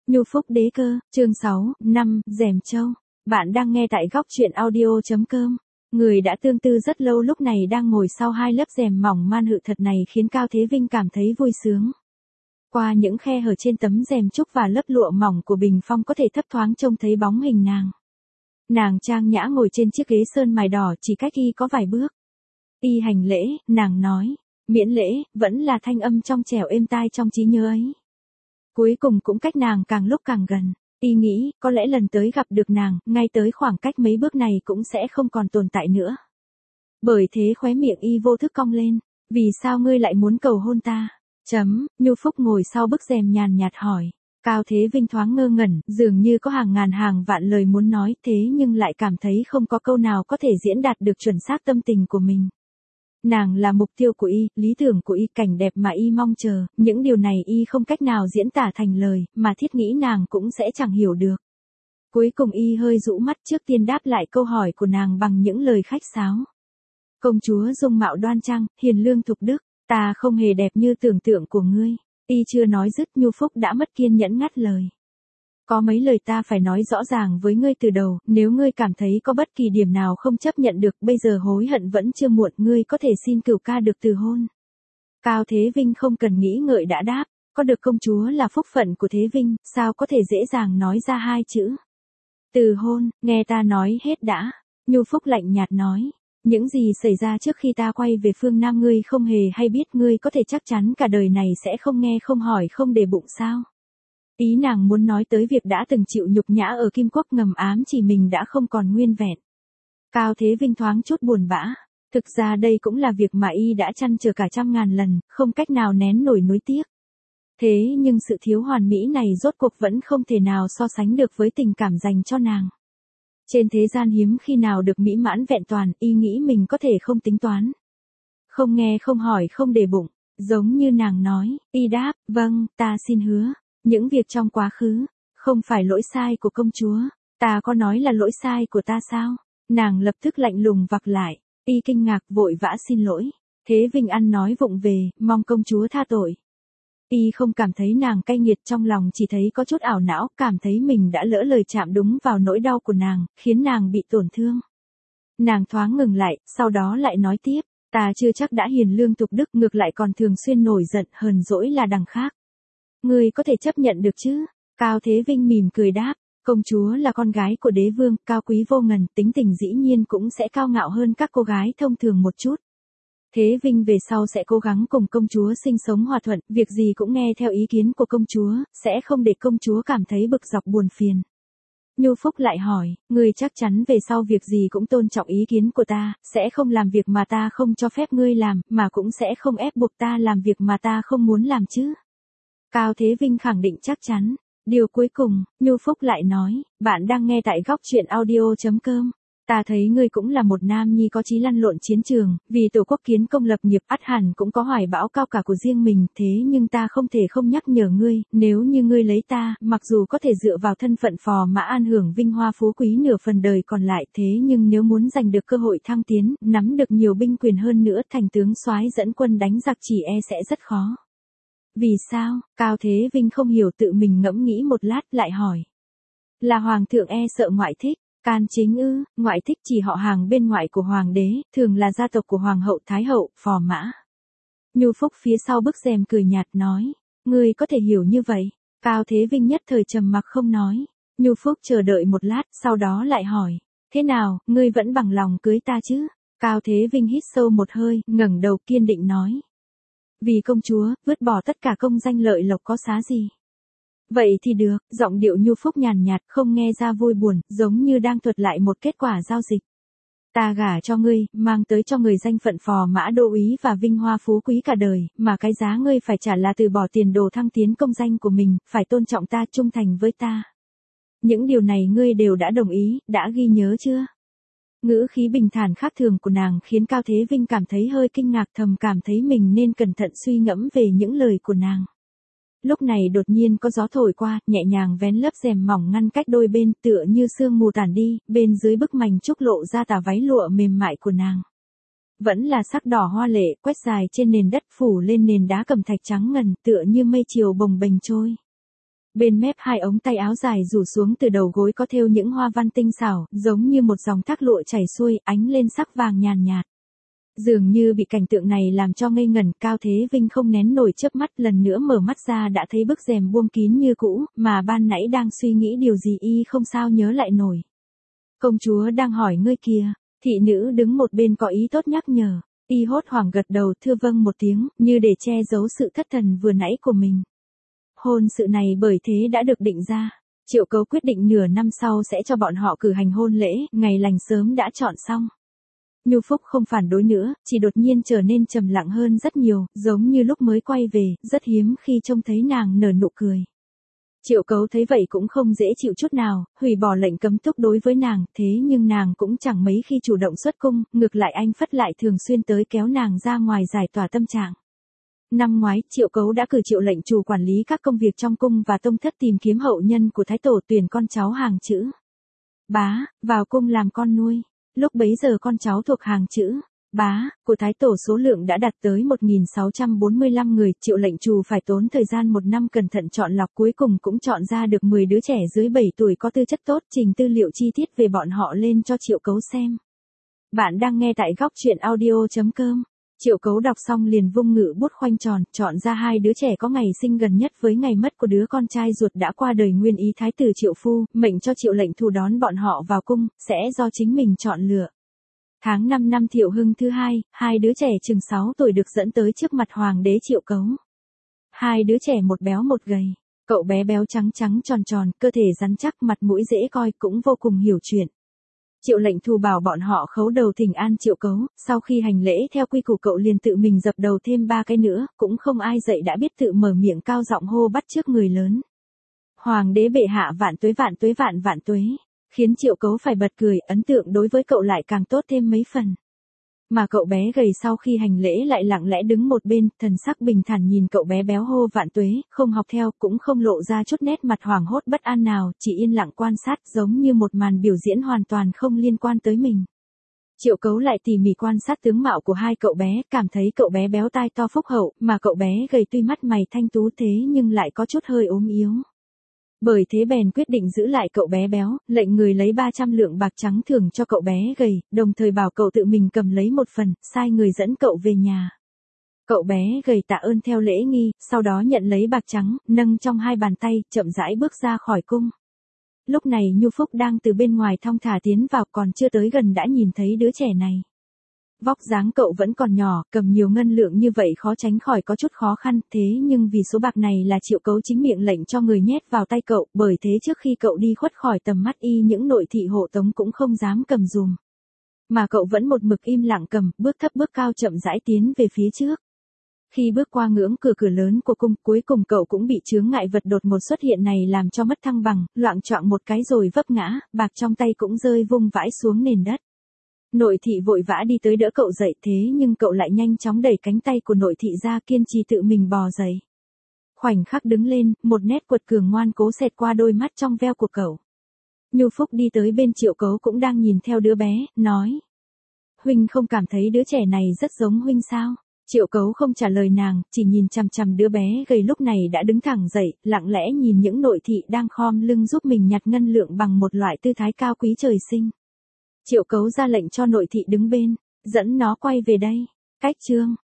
Nhu Phúc Đế Cơ, chương 6, 5, Dèm Châu. Bạn đang nghe tại góc truyện audio.com. Người đã tương tư rất lâu lúc này đang ngồi sau hai lớp rèm mỏng man hự thật này khiến Cao Thế Vinh cảm thấy vui sướng. Qua những khe hở trên tấm rèm trúc và lớp lụa mỏng của bình phong có thể thấp thoáng trông thấy bóng hình nàng. Nàng trang nhã ngồi trên chiếc ghế sơn mài đỏ chỉ cách y có vài bước. Y hành lễ, nàng nói, miễn lễ, vẫn là thanh âm trong trẻo êm tai trong trí nhớ ấy. Cuối cùng cũng cách nàng càng lúc càng gần, y nghĩ, có lẽ lần tới gặp được nàng, ngay tới khoảng cách mấy bước này cũng sẽ không còn tồn tại nữa. Bởi thế khóe miệng y vô thức cong lên, vì sao ngươi lại muốn cầu hôn ta? Nhu Phúc ngồi sau bức rèm nhàn nhạt hỏi. Cao Thế Vinh thoáng ngơ ngẩn, dường như có hàng ngàn hàng vạn lời muốn nói thế nhưng lại cảm thấy không có câu nào có thể diễn đạt được chuẩn xác tâm tình của mình. Nàng là mục tiêu của y, lý tưởng của y, cảnh đẹp mà y mong chờ, những điều này y không cách nào diễn tả thành lời, mà thiết nghĩ nàng cũng sẽ chẳng hiểu được. Cuối cùng y hơi rũ mắt trước tiên đáp lại câu hỏi của nàng bằng những lời khách sáo. Công chúa dung mạo đoan trang, hiền lương thục đức, ta không hề đẹp như tưởng tượng của ngươi. Y chưa nói dứt Nhu Phúc đã mất kiên nhẫn ngắt lời. Có mấy lời ta phải nói rõ ràng với ngươi từ đầu, nếu ngươi cảm thấy có bất kỳ điểm nào không chấp nhận được, bây giờ hối hận vẫn chưa muộn, ngươi có thể xin cửu ca được từ hôn. Cao Thế Vinh không cần nghĩ ngợi đã đáp, có được công chúa là phúc phận của Thế Vinh, sao có thể dễ dàng nói ra hai chữ. Từ hôn, nghe ta nói hết đã. Nhu Phúc lạnh nhạt nói, những gì xảy ra trước khi ta quay về phương Nam ngươi không hề hay biết, ngươi có thể chắc chắn cả đời này sẽ không nghe không hỏi không để bụng sao. Ý nàng muốn nói tới việc đã từng chịu nhục nhã ở Kim Quốc, ngầm ám chỉ mình đã không còn nguyên vẹn. Cao Thế Vinh thoáng chút buồn bã. Thực ra đây cũng là việc mà y đã trăn trở cả trăm ngàn lần, không cách nào nén nổi nuối tiếc. Thế nhưng sự thiếu hoàn mỹ này rốt cuộc vẫn không thể nào so sánh được với tình cảm dành cho nàng. Trên thế gian hiếm khi nào được mỹ mãn vẹn toàn, y nghĩ mình có thể không tính toán. Không nghe không hỏi không để bụng, giống như nàng nói, y đáp, vâng, ta xin hứa. Những việc trong quá khứ, không phải lỗi sai của công chúa, ta có nói là lỗi sai của ta sao? Nàng lập tức lạnh lùng vặc lại, y kinh ngạc vội vã xin lỗi. Thế Vinh ăn nói vụng về, mong công chúa tha tội. Y không cảm thấy nàng cay nghiệt, trong lòng chỉ thấy có chút ảo não, cảm thấy mình đã lỡ lời chạm đúng vào nỗi đau của nàng, khiến nàng bị tổn thương. Nàng thoáng ngừng lại, sau đó lại nói tiếp, ta chưa chắc đã hiền lương tục đức, ngược lại còn thường xuyên nổi giận, hờn dỗi là đằng khác. Ngươi có thể chấp nhận được chứ? Cao Thế Vinh mỉm cười đáp, công chúa là con gái của đế vương, cao quý vô ngần, tính tình dĩ nhiên cũng sẽ cao ngạo hơn các cô gái thông thường một chút. Thế Vinh về sau sẽ cố gắng cùng công chúa sinh sống hòa thuận, việc gì cũng nghe theo ý kiến của công chúa, sẽ không để công chúa cảm thấy bực dọc buồn phiền. Nhu Phúc lại hỏi, ngươi chắc chắn về sau việc gì cũng tôn trọng ý kiến của ta, sẽ không làm việc mà ta không cho phép ngươi làm, mà cũng sẽ không ép buộc ta làm việc mà ta không muốn làm chứ? Cao Thế Vinh khẳng định chắc chắn. Điều cuối cùng, Nhu Phúc lại nói, bạn đang nghe tại góc truyện audio.com. Ta thấy ngươi cũng là một nam nhi có chí lăn lộn chiến trường, vì tổ quốc kiến công lập nghiệp, ắt hẳn cũng có hoài bão cao cả của riêng mình, thế nhưng ta không thể không nhắc nhở ngươi, nếu như ngươi lấy ta, mặc dù có thể dựa vào thân phận phò mã an hưởng vinh hoa phú quý nửa phần đời còn lại, thế nhưng nếu muốn giành được cơ hội thăng tiến, nắm được nhiều binh quyền hơn nữa, thành tướng soái dẫn quân đánh giặc chỉ e sẽ rất khó. Vì sao? Cao Thế Vinh không hiểu, tự mình ngẫm nghĩ một lát lại hỏi. Là hoàng thượng e sợ ngoại thích. Can chính ư? Ngoại thích chỉ họ hàng bên ngoại của hoàng đế, thường là gia tộc của hoàng hậu, thái hậu, phò mã. Nhu Phúc phía sau bức rèm cười nhạt nói, ngươi có thể hiểu như vậy. Cao Thế Vinh nhất thời trầm mặc không nói. Nhu Phúc chờ đợi một lát, sau đó lại hỏi, thế nào, ngươi vẫn bằng lòng cưới ta chứ? Cao Thế Vinh hít sâu một hơi, ngẩng đầu kiên định nói. Vì công chúa, vứt bỏ tất cả công danh lợi lộc có xá gì. Vậy thì được, giọng điệu Nhu Phúc nhàn nhạt, không nghe ra vui buồn, giống như đang thuật lại một kết quả giao dịch. Ta gả cho ngươi, mang tới cho người danh phận phò mã đô úy và vinh hoa phú quý cả đời, mà cái giá ngươi phải trả là từ bỏ tiền đồ thăng tiến công danh của mình, phải tôn trọng ta, trung thành với ta. Những điều này ngươi đều đã đồng ý, đã ghi nhớ chưa? Ngữ khí bình thản khác thường của nàng khiến Cao Thế Vinh cảm thấy hơi kinh ngạc, thầm cảm thấy mình nên cẩn thận suy ngẫm về những lời của nàng. Lúc này đột nhiên có gió thổi qua, nhẹ nhàng vén lớp rèm mỏng ngăn cách đôi bên, tựa như sương mù tản đi, bên dưới bức mành trúc lộ ra tà váy lụa mềm mại của nàng. Vẫn là sắc đỏ hoa lệ, quét dài trên nền đất, phủ lên nền đá cẩm thạch trắng ngần, tựa như mây chiều bồng bềnh trôi. Bên mép hai ống tay áo dài rủ xuống từ đầu gối có thêu những hoa văn tinh xảo, giống như một dòng thác lụa chảy xuôi, ánh lên sắc vàng nhàn nhạt. Dường như bị cảnh tượng này làm cho ngây ngẩn, Cao Thế Vinh không nén nổi chớp mắt, lần nữa mở mắt ra đã thấy bức rèm buông kín như cũ, mà ban nãy đang suy nghĩ điều gì y không sao nhớ lại nổi. Công chúa đang hỏi ngươi kìa, thị nữ đứng một bên có ý tốt nhắc nhở, y hốt hoảng gật đầu thưa vâng một tiếng, như để che giấu sự thất thần vừa nãy của mình. Hôn sự này bởi thế đã được định ra. Triệu Cấu quyết định nửa năm sau sẽ cho bọn họ cử hành hôn lễ, ngày lành sớm đã chọn xong. Nhu Phúc không phản đối nữa, chỉ đột nhiên trở nên trầm lặng hơn rất nhiều, giống như lúc mới quay về, rất hiếm khi trông thấy nàng nở nụ cười. Triệu Cấu thấy vậy cũng không dễ chịu chút nào, hủy bỏ lệnh cấm túc đối với nàng, thế nhưng nàng cũng chẳng mấy khi chủ động xuất cung, ngược lại anh Phất lại thường xuyên tới kéo nàng ra ngoài giải tỏa tâm trạng. Năm ngoái, Triệu Cấu đã cử Triệu lệnh chủ quản lý các công việc trong cung và tông thất tìm kiếm hậu nhân của Thái Tổ tuyển con cháu hàng chữ Bá, vào cung làm con nuôi. Lúc bấy giờ con cháu thuộc hàng chữ Bá của Thái Tổ số lượng đã đạt tới 1645 người, Triệu lệnh chủ phải tốn thời gian 1 năm cẩn thận chọn lọc, cuối cùng cũng chọn ra được 10 đứa trẻ dưới 7 tuổi có tư chất tốt, trình tư liệu chi tiết về bọn họ lên cho Triệu Cấu xem. Bạn đang nghe tại góc truyện audio.com. Triệu Cấu đọc xong liền vung ngự bút khoanh tròn, chọn ra 2 đứa trẻ có ngày sinh gần nhất với ngày mất của đứa con trai ruột đã qua đời nguyên ý Thái tử Triệu Phu, mệnh cho Triệu lệnh thủ đón bọn họ vào cung, sẽ do chính mình chọn lựa. Tháng 5 năm Thiệu Hưng thứ 2, 2 đứa trẻ chừng 6 tuổi được dẫn tới trước mặt Hoàng đế Triệu Cấu. 2 đứa trẻ một béo một gầy, cậu bé béo trắng trắng tròn tròn, cơ thể rắn chắc, mặt mũi dễ coi, cũng vô cùng hiểu chuyện. Triệu lệnh thù bảo bọn họ khấu đầu thỉnh an Triệu Cấu, sau khi hành lễ theo quy củ cậu liền tự mình dập đầu thêm 3 cái nữa, cũng không ai dạy đã biết tự mở miệng cao giọng hô bắt trước người lớn. Hoàng đế bệ hạ vạn tuế vạn tuế vạn vạn tuế, khiến Triệu Cấu phải bật cười, ấn tượng đối với cậu lại càng tốt thêm mấy phần. Mà cậu bé gầy sau khi hành lễ lại lặng lẽ đứng một bên, thần sắc bình thản nhìn cậu bé béo hô vạn tuế, không học theo, cũng không lộ ra chút nét mặt hoảng hốt bất an nào, chỉ yên lặng quan sát giống như một màn biểu diễn hoàn toàn không liên quan tới mình. Triệu Cấu lại tỉ mỉ quan sát tướng mạo của 2 cậu bé, cảm thấy cậu bé béo tai to phúc hậu, mà cậu bé gầy tuy mắt mày thanh tú thế nhưng lại có chút hơi ốm yếu. Bởi thế bèn quyết định giữ lại cậu bé béo, lệnh người lấy 300 lượng bạc trắng thưởng cho cậu bé gầy, đồng thời bảo cậu tự mình cầm lấy một phần, sai người dẫn cậu về nhà. Cậu bé gầy tạ ơn theo lễ nghi, sau đó nhận lấy bạc trắng, nâng trong 2 bàn tay, chậm rãi bước ra khỏi cung. Lúc này Nhu Phúc đang từ bên ngoài thong thả tiến vào, còn chưa tới gần đã nhìn thấy đứa trẻ này. Vóc dáng cậu vẫn còn nhỏ, cầm nhiều ngân lượng như vậy khó tránh khỏi có chút khó khăn, thế nhưng vì số bạc này là Triệu Cấu chính miệng lệnh cho người nhét vào tay cậu, bởi thế trước khi cậu đi khuất khỏi tầm mắt y những nội thị hộ tống cũng không dám cầm dùm. Mà cậu vẫn một mực im lặng cầm, bước thấp bước cao chậm rãi tiến về phía trước. Khi bước qua ngưỡng cửa lớn của cung, cuối cùng cậu cũng bị chướng ngại vật đột ngột xuất hiện này làm cho mất thăng bằng, loạng choạng một cái rồi vấp ngã, bạc trong tay cũng rơi vung vãi xuống nền đất. Nội thị vội vã đi tới đỡ cậu dậy, thế nhưng cậu lại nhanh chóng đẩy cánh tay của nội thị ra, kiên trì tự mình bò dậy. Khoảnh khắc đứng lên, một nét quật cường ngoan cố xẹt qua đôi mắt trong veo của cậu. Nhu Phúc đi tới bên Triệu Cấu cũng đang nhìn theo đứa bé, nói: Huynh không cảm thấy đứa trẻ này rất giống huynh sao? Triệu Cấu không trả lời nàng, chỉ nhìn chằm chằm đứa bé gầy lúc này đã đứng thẳng dậy, lặng lẽ nhìn những nội thị đang khom lưng giúp mình nhặt ngân lượng bằng một loại tư thái cao quý trời sinh. Triệu Cấu ra lệnh cho nội thị đứng bên, dẫn nó quay về đây. Cách chương